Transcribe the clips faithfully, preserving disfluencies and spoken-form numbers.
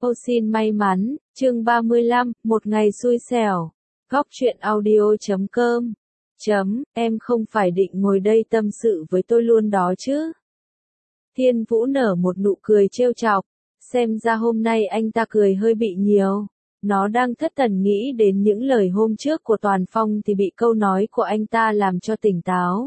Ô xin may mắn, chương ba mươi lăm, một ngày xui xẻo. Góc truyện audio chấm com. Chấm, em không phải định ngồi đây tâm sự với tôi luôn đó chứ. Thiên Vũ nở một nụ cười trêu chọc, xem ra hôm nay anh ta cười hơi bị nhiều. Nó đang thất thần nghĩ đến những lời hôm trước của Toàn Phong thì bị câu nói của anh ta làm cho tỉnh táo.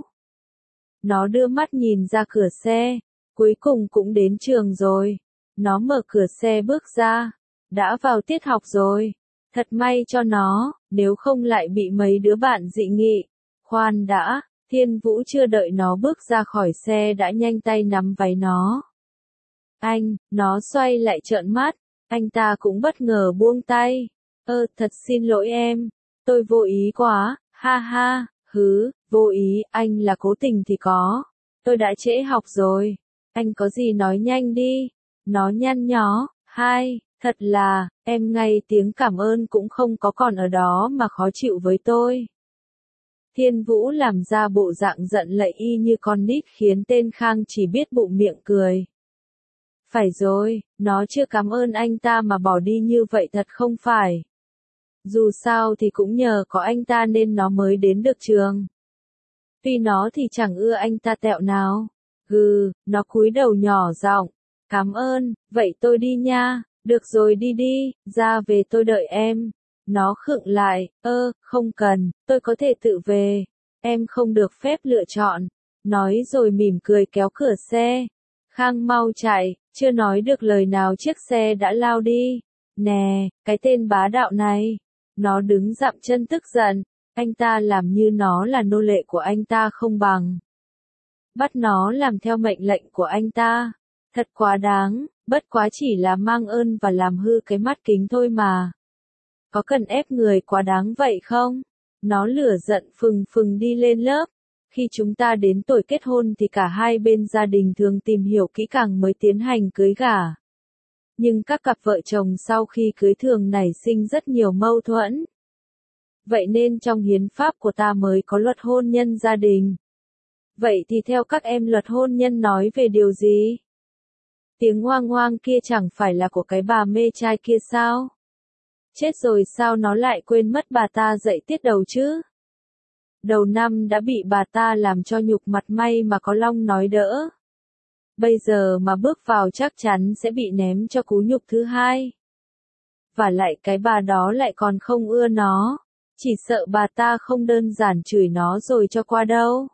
Nó đưa mắt nhìn ra cửa xe, cuối cùng cũng đến trường rồi. Nó mở cửa xe bước ra, đã vào tiết học rồi. Thật may cho nó, nếu không lại bị mấy đứa bạn dị nghị. Khoan đã, Thiên Vũ chưa đợi nó bước ra khỏi xe đã nhanh tay nắm váy nó. Anh, nó xoay lại trợn mắt, anh ta cũng bất ngờ buông tay. Ơ, thật xin lỗi em, tôi vô ý quá, ha ha, hứ, vô ý, anh là cố tình thì có. Tôi đã trễ học rồi, anh có gì nói nhanh đi. Nó nhăn nhó, hai, thật là, em ngay tiếng cảm ơn cũng không có còn ở đó mà khó chịu với tôi. Thiên Vũ làm ra bộ dạng giận lẫy y như con nít khiến tên Khang chỉ biết bụng miệng cười. Phải rồi, nó chưa cảm ơn anh ta mà bỏ đi như vậy thật không phải. Dù sao thì cũng nhờ có anh ta nên nó mới đến được trường. Tuy nó thì chẳng ưa anh ta tẹo nào. Gừ, nó cúi đầu nhỏ giọng. Cảm ơn, vậy tôi đi nha, được rồi đi đi, ra về tôi đợi em. Nó khựng lại, ơ, không cần, tôi có thể tự về, em không được phép lựa chọn. Nói rồi mỉm cười kéo cửa xe. Khang mau chạy, chưa nói được lời nào chiếc xe đã lao đi. Nè, cái tên bá đạo này. Nó đứng dậm chân tức giận, anh ta làm như nó là nô lệ của anh ta không bằng. Bắt nó làm theo mệnh lệnh của anh ta. Thật quá đáng, bất quá chỉ là mang ơn và làm hư cái mắt kính thôi mà. Có cần ép người quá đáng vậy không? Nó lửa giận phừng phừng đi lên lớp. Khi chúng ta đến tuổi kết hôn thì cả hai bên gia đình thường tìm hiểu kỹ càng mới tiến hành cưới gả. Nhưng các cặp vợ chồng sau khi cưới thường nảy sinh rất nhiều mâu thuẫn. Vậy nên trong hiến pháp của ta mới có luật hôn nhân gia đình. Vậy thì theo các em luật hôn nhân nói về điều gì? Tiếng hoang hoang kia chẳng phải là của cái bà mê trai kia sao? Chết rồi sao nó lại quên mất bà ta dạy tiết đầu chứ? Đầu năm đã bị bà ta làm cho nhục mặt, may mà có Long nói đỡ. Bây giờ mà bước vào chắc chắn sẽ bị ném cho cú nhục thứ hai. Và lại cái bà đó lại còn không ưa nó. Chỉ sợ bà ta không đơn giản chửi nó rồi cho qua đâu.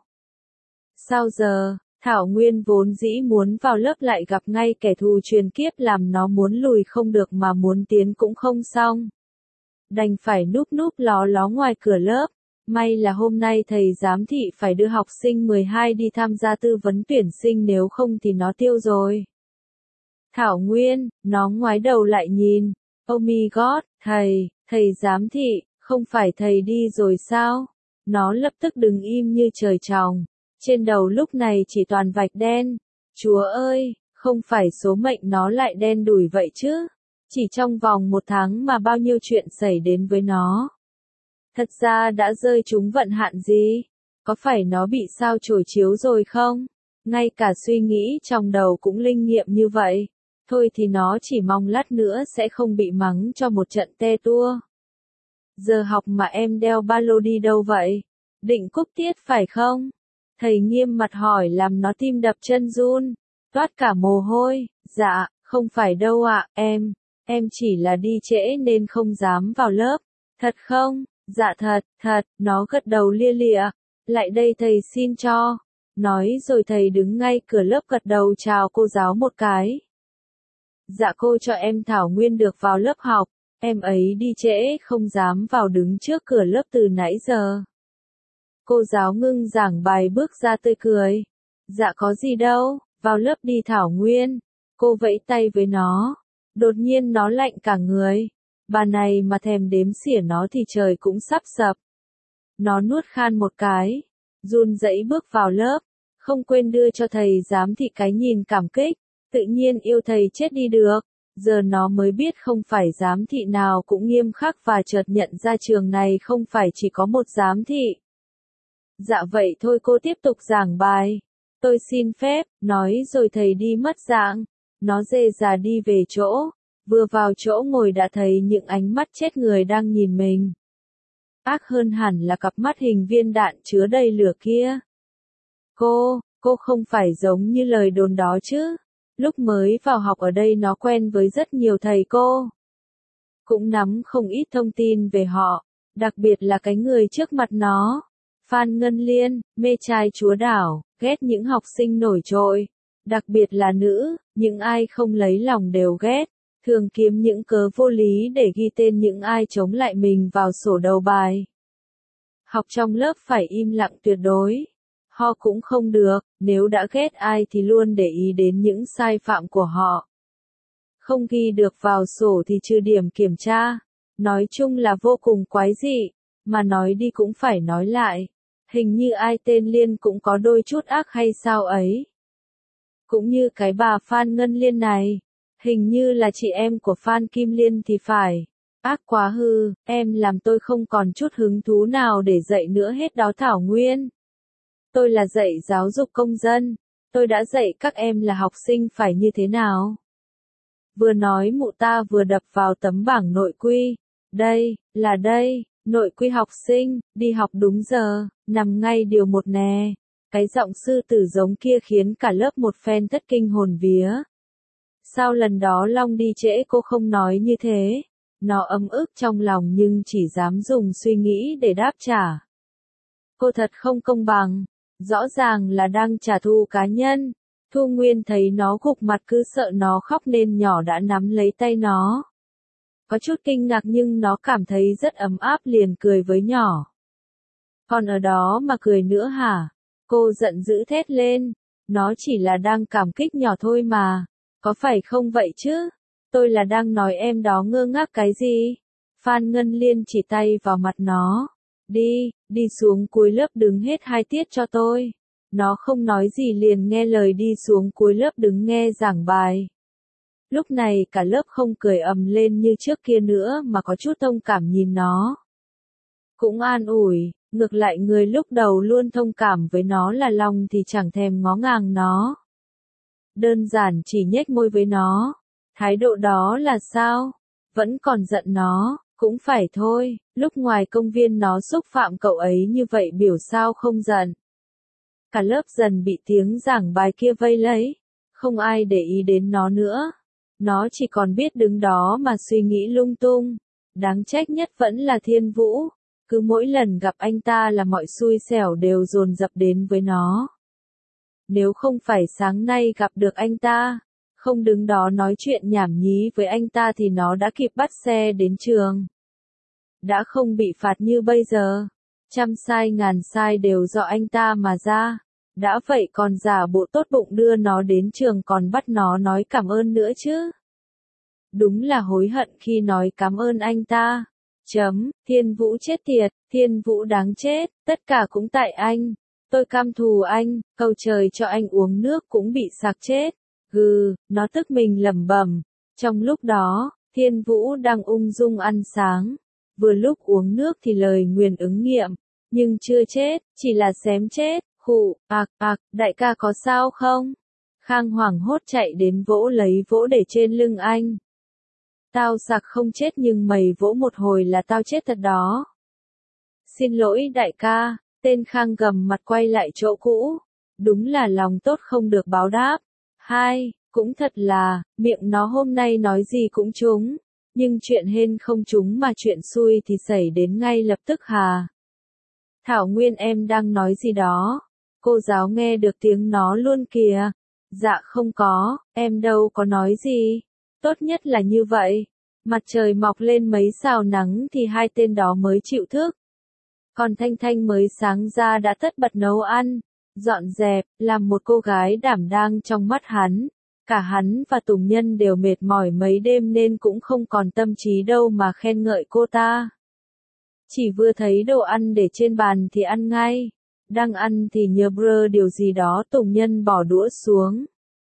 Sao giờ? Thảo Nguyên vốn dĩ muốn vào lớp lại gặp ngay kẻ thù truyền kiếp làm nó muốn lùi không được mà muốn tiến cũng không xong. Đành phải núp núp ló ló ngoài cửa lớp. May là hôm nay thầy giám thị phải đưa học sinh mười hai đi tham gia tư vấn tuyển sinh, nếu không thì nó tiêu rồi. Thảo Nguyên, nó ngoái đầu lại nhìn. Oh my god, thầy, thầy giám thị, không phải thầy đi rồi sao? Nó lập tức đứng im như trời trồng. Trên đầu lúc này chỉ toàn vạch đen. Chúa ơi, không phải số mệnh nó lại đen đủi vậy chứ. Chỉ trong vòng một tháng mà bao nhiêu chuyện xảy đến với nó. Thật ra đã rơi trúng vận hạn gì? Có phải nó bị sao chổi chiếu rồi không? Ngay cả suy nghĩ trong đầu cũng linh nghiệm như vậy. Thôi thì nó chỉ mong lát nữa sẽ không bị mắng cho một trận te tua. Giờ học mà em đeo ba lô đi đâu vậy? Định cúp tiết phải không? Thầy nghiêm mặt hỏi làm nó tim đập chân run, toát cả mồ hôi. Dạ, không phải đâu ạ, em, em chỉ là đi trễ nên không dám vào lớp. Thật không? Dạ thật, thật, nó gật đầu lia lịa. Lại đây thầy xin cho. Nói rồi thầy đứng ngay cửa lớp gật đầu chào cô giáo một cái. Dạ cô cho em Thảo Nguyên được vào lớp học, em ấy đi trễ không dám vào đứng trước cửa lớp từ nãy giờ. Cô giáo ngưng giảng bài bước ra tươi cười. Dạ có gì đâu, vào lớp đi Thảo Nguyên. Cô vẫy tay với nó. Đột nhiên nó lạnh cả người. Bà này mà thèm đếm xỉa nó thì trời cũng sắp sập. Nó nuốt khan một cái. Run rẩy bước vào lớp. Không quên đưa cho thầy giám thị cái nhìn cảm kích. Tự nhiên yêu thầy chết đi được. Giờ nó mới biết không phải giám thị nào cũng nghiêm khắc và chợt nhận ra trường này không phải chỉ có một giám thị. Dạ vậy thôi cô tiếp tục giảng bài. Tôi xin phép, nói rồi thầy đi mất dạng. Nó dề dà đi về chỗ. vừa vào chỗ ngồi đã thấy những ánh mắt chết người đang nhìn mình. Ác hơn hẳn là cặp mắt hình viên đạn chứa đầy lửa kia. Cô, cô không phải giống như lời đồn đó chứ. Lúc mới vào học ở đây nó quen với rất nhiều thầy cô. Cũng nắm không ít thông tin về họ, đặc biệt là cái người trước mặt nó. Phan Ngân Liên, mê trai chúa đảo, ghét những học sinh nổi trội. Đặc biệt là nữ, những ai không lấy lòng đều ghét. Thường kiếm những cớ vô lý để ghi tên những ai chống lại mình vào sổ đầu bài. Học trong lớp phải im lặng tuyệt đối. Ho cũng không được, nếu đã ghét ai thì luôn để ý đến những sai phạm của họ. Không ghi được vào sổ thì trừ điểm kiểm tra. Nói chung là vô cùng quái dị, mà nói đi cũng phải nói lại. Hình như ai tên Liên cũng có đôi chút ác hay sao ấy. Cũng như cái bà Phan Ngân Liên này. Hình như là chị em của Phan Kim Liên thì phải. Ác quá hư, em làm tôi không còn chút hứng thú nào để dạy nữa hết đó Thảo Nguyên. Tôi là dạy giáo dục công dân. Tôi đã dạy các em là học sinh phải như thế nào. Vừa nói mụ ta vừa đập vào tấm bảng nội quy. Đây, là đây, nội quy học sinh, đi học đúng giờ, nằm ngay điều một nè. Cái giọng sư tử giống kia khiến cả lớp một phen thất kinh hồn vía. Sao lần đó Long đi trễ cô không nói như thế? Nó ấm ức trong lòng nhưng chỉ dám dùng suy nghĩ để đáp trả. Cô thật không công bằng. Rõ ràng là đang trả thù cá nhân. Thu Nguyên thấy nó gục mặt cứ sợ nó khóc nên nhỏ đã nắm lấy tay nó. Có chút kinh ngạc nhưng nó cảm thấy rất ấm áp liền cười với nhỏ. Còn ở đó mà cười nữa hả? Cô giận dữ thét lên. Nó chỉ là đang cảm kích nhỏ thôi mà. Có phải không vậy chứ? Tôi là đang nói em đó ngơ ngác cái gì? Phan Ngân Liên chỉ tay vào mặt nó. Đi, đi xuống cuối lớp đứng hết hai tiết cho tôi. Nó không nói gì liền nghe lời đi xuống cuối lớp đứng nghe giảng bài. Lúc này cả lớp không cười ầm lên như trước kia nữa mà có chút thông cảm nhìn nó. Cũng an ủi, ngược lại người lúc đầu luôn thông cảm với nó là Long thì chẳng thèm ngó ngàng nó. Đơn giản chỉ nhếch môi với nó. Thái độ đó là sao? Vẫn còn giận nó, cũng phải thôi, lúc ngoài công viên nó xúc phạm cậu ấy như vậy biểu sao không giận. Cả lớp dần bị tiếng giảng bài kia vây lấy, không ai để ý đến nó nữa. Nó chỉ còn biết đứng đó mà suy nghĩ lung tung. Đáng trách nhất vẫn là Thiên Vũ, cứ mỗi lần gặp anh ta là mọi xui xẻo đều dồn dập đến với nó. Nếu không phải sáng nay gặp được anh ta, không đứng đó nói chuyện nhảm nhí với anh ta thì nó đã kịp bắt xe đến trường. Đã không bị phạt như bây giờ. Trăm sai ngàn sai đều do anh ta mà ra. Đã vậy còn giả bộ tốt bụng đưa nó đến trường còn bắt nó nói cảm ơn nữa chứ. Đúng là hối hận khi nói cảm ơn anh ta. Chấm, Thiên Vũ chết tiệt, Thiên Vũ đáng chết, tất cả cũng tại anh. Tôi căm thù anh, cầu trời cho anh uống nước cũng bị sặc chết. Gừ, nó tức mình lẩm bẩm. Trong lúc đó, Thiên Vũ đang ung dung ăn sáng. Vừa lúc uống nước thì lời nguyền ứng nghiệm. Nhưng chưa chết, chỉ là xém chết. Khụ, ạc, ạc, đại ca có sao không? Khang hoảng hốt chạy đến vỗ lấy vỗ để trên lưng anh. Tao sặc không chết nhưng mày vỗ một hồi là tao chết thật đó. Xin lỗi đại ca, tên Khang gầm mặt quay lại chỗ cũ. Đúng là lòng tốt không được báo đáp. Hai, cũng thật là, miệng nó hôm nay nói gì cũng trúng. Nhưng chuyện hên không trúng mà chuyện xui thì xảy đến ngay lập tức hà. Thảo Nguyên em đang nói gì đó? Cô giáo nghe được tiếng nó luôn kìa. Dạ không có, em đâu có nói gì. Tốt nhất là như vậy. Mặt trời mọc lên mấy sào nắng thì hai tên đó mới chịu thức. Còn Thanh Thanh mới sáng ra đã tất bật nấu ăn, dọn dẹp, làm một cô gái đảm đang trong mắt hắn. Cả hắn và Tùng Nhân đều mệt mỏi mấy đêm nên cũng không còn tâm trí đâu mà khen ngợi cô ta. Chỉ vừa thấy đồ ăn để trên bàn thì ăn ngay. Đang ăn thì nhớ brơ điều gì đó Tùng Nhân bỏ đũa xuống.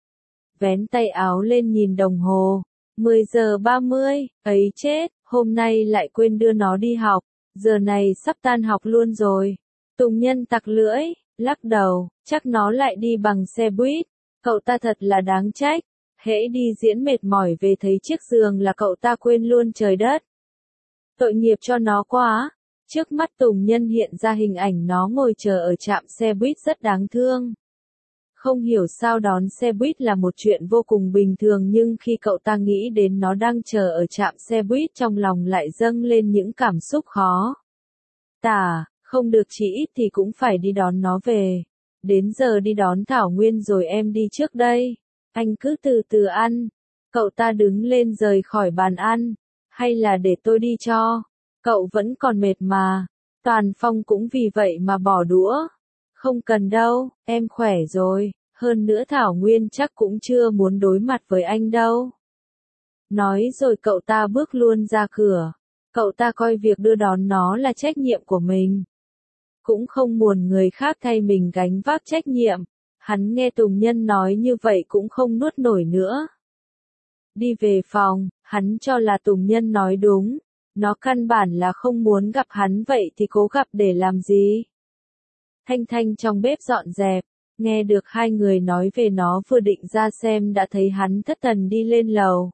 Vén tay áo lên nhìn đồng hồ. mười giờ ba mươi, ấy chết, hôm nay lại quên đưa nó đi học. Giờ này sắp tan học luôn rồi. Tùng Nhân tặc lưỡi, lắc đầu, chắc nó lại đi bằng xe buýt. Cậu ta thật là đáng trách. Hễ đi diễn mệt mỏi về thấy chiếc giường là cậu ta quên luôn trời đất. Tội nghiệp cho nó quá. Trước mắt Tùng Nhân hiện ra hình ảnh nó ngồi chờ ở trạm xe buýt rất đáng thương. Không hiểu sao đón xe buýt là một chuyện vô cùng bình thường nhưng khi cậu ta nghĩ đến nó đang chờ ở trạm xe buýt trong lòng lại dâng lên những cảm xúc khó tả, không được chỉ ít thì cũng phải đi đón nó về. Đến giờ đi đón Thảo Nguyên rồi em đi trước đây. Anh cứ từ từ ăn. Cậu ta đứng lên rời khỏi bàn ăn. Hay là để tôi đi cho? Cậu vẫn còn mệt mà. Toàn Phong cũng vì vậy mà bỏ đũa. Không cần đâu, em khỏe rồi. Hơn nữa Thảo Nguyên chắc cũng chưa muốn đối mặt với anh đâu. Nói rồi cậu ta bước luôn ra cửa. Cậu ta coi việc đưa đón nó là trách nhiệm của mình. Cũng không muốn người khác thay mình gánh vác trách nhiệm. Hắn nghe Tùng Nhân nói như vậy cũng không nuốt nổi nữa. Đi về phòng, hắn cho là Tùng Nhân nói đúng. Nó căn bản là không muốn gặp hắn vậy thì cố gặp để làm gì? Thanh Thanh trong bếp dọn dẹp, nghe được hai người nói về nó vừa định ra xem đã thấy hắn thất thần đi lên lầu.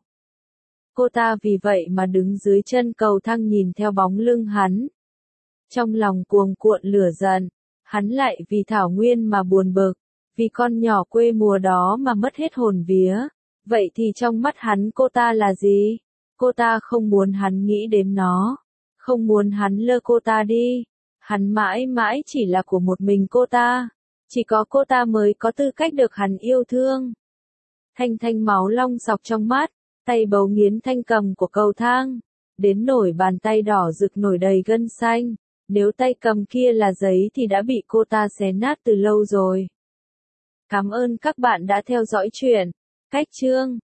Cô ta vì vậy mà đứng dưới chân cầu thang nhìn theo bóng lưng hắn. Trong lòng cuồng cuộn lửa giận, hắn lại vì Thảo Nguyên mà buồn bực, vì con nhỏ quê mùa đó mà mất hết hồn vía. Vậy thì trong mắt hắn cô ta là gì? Cô ta không muốn hắn nghĩ đến nó, không muốn hắn lơ cô ta đi. Hắn mãi mãi chỉ là của một mình cô ta, chỉ có cô ta mới có tư cách được hắn yêu thương. Thanh Thanh máu long sọc trong mắt, tay bấu nghiến thanh cầm của cầu thang, đến nổi bàn tay đỏ rực nổi đầy gân xanh, nếu tay cầm kia là giấy thì đã bị cô ta xé nát từ lâu rồi. Cảm ơn các bạn đã theo dõi chuyện. Cách chương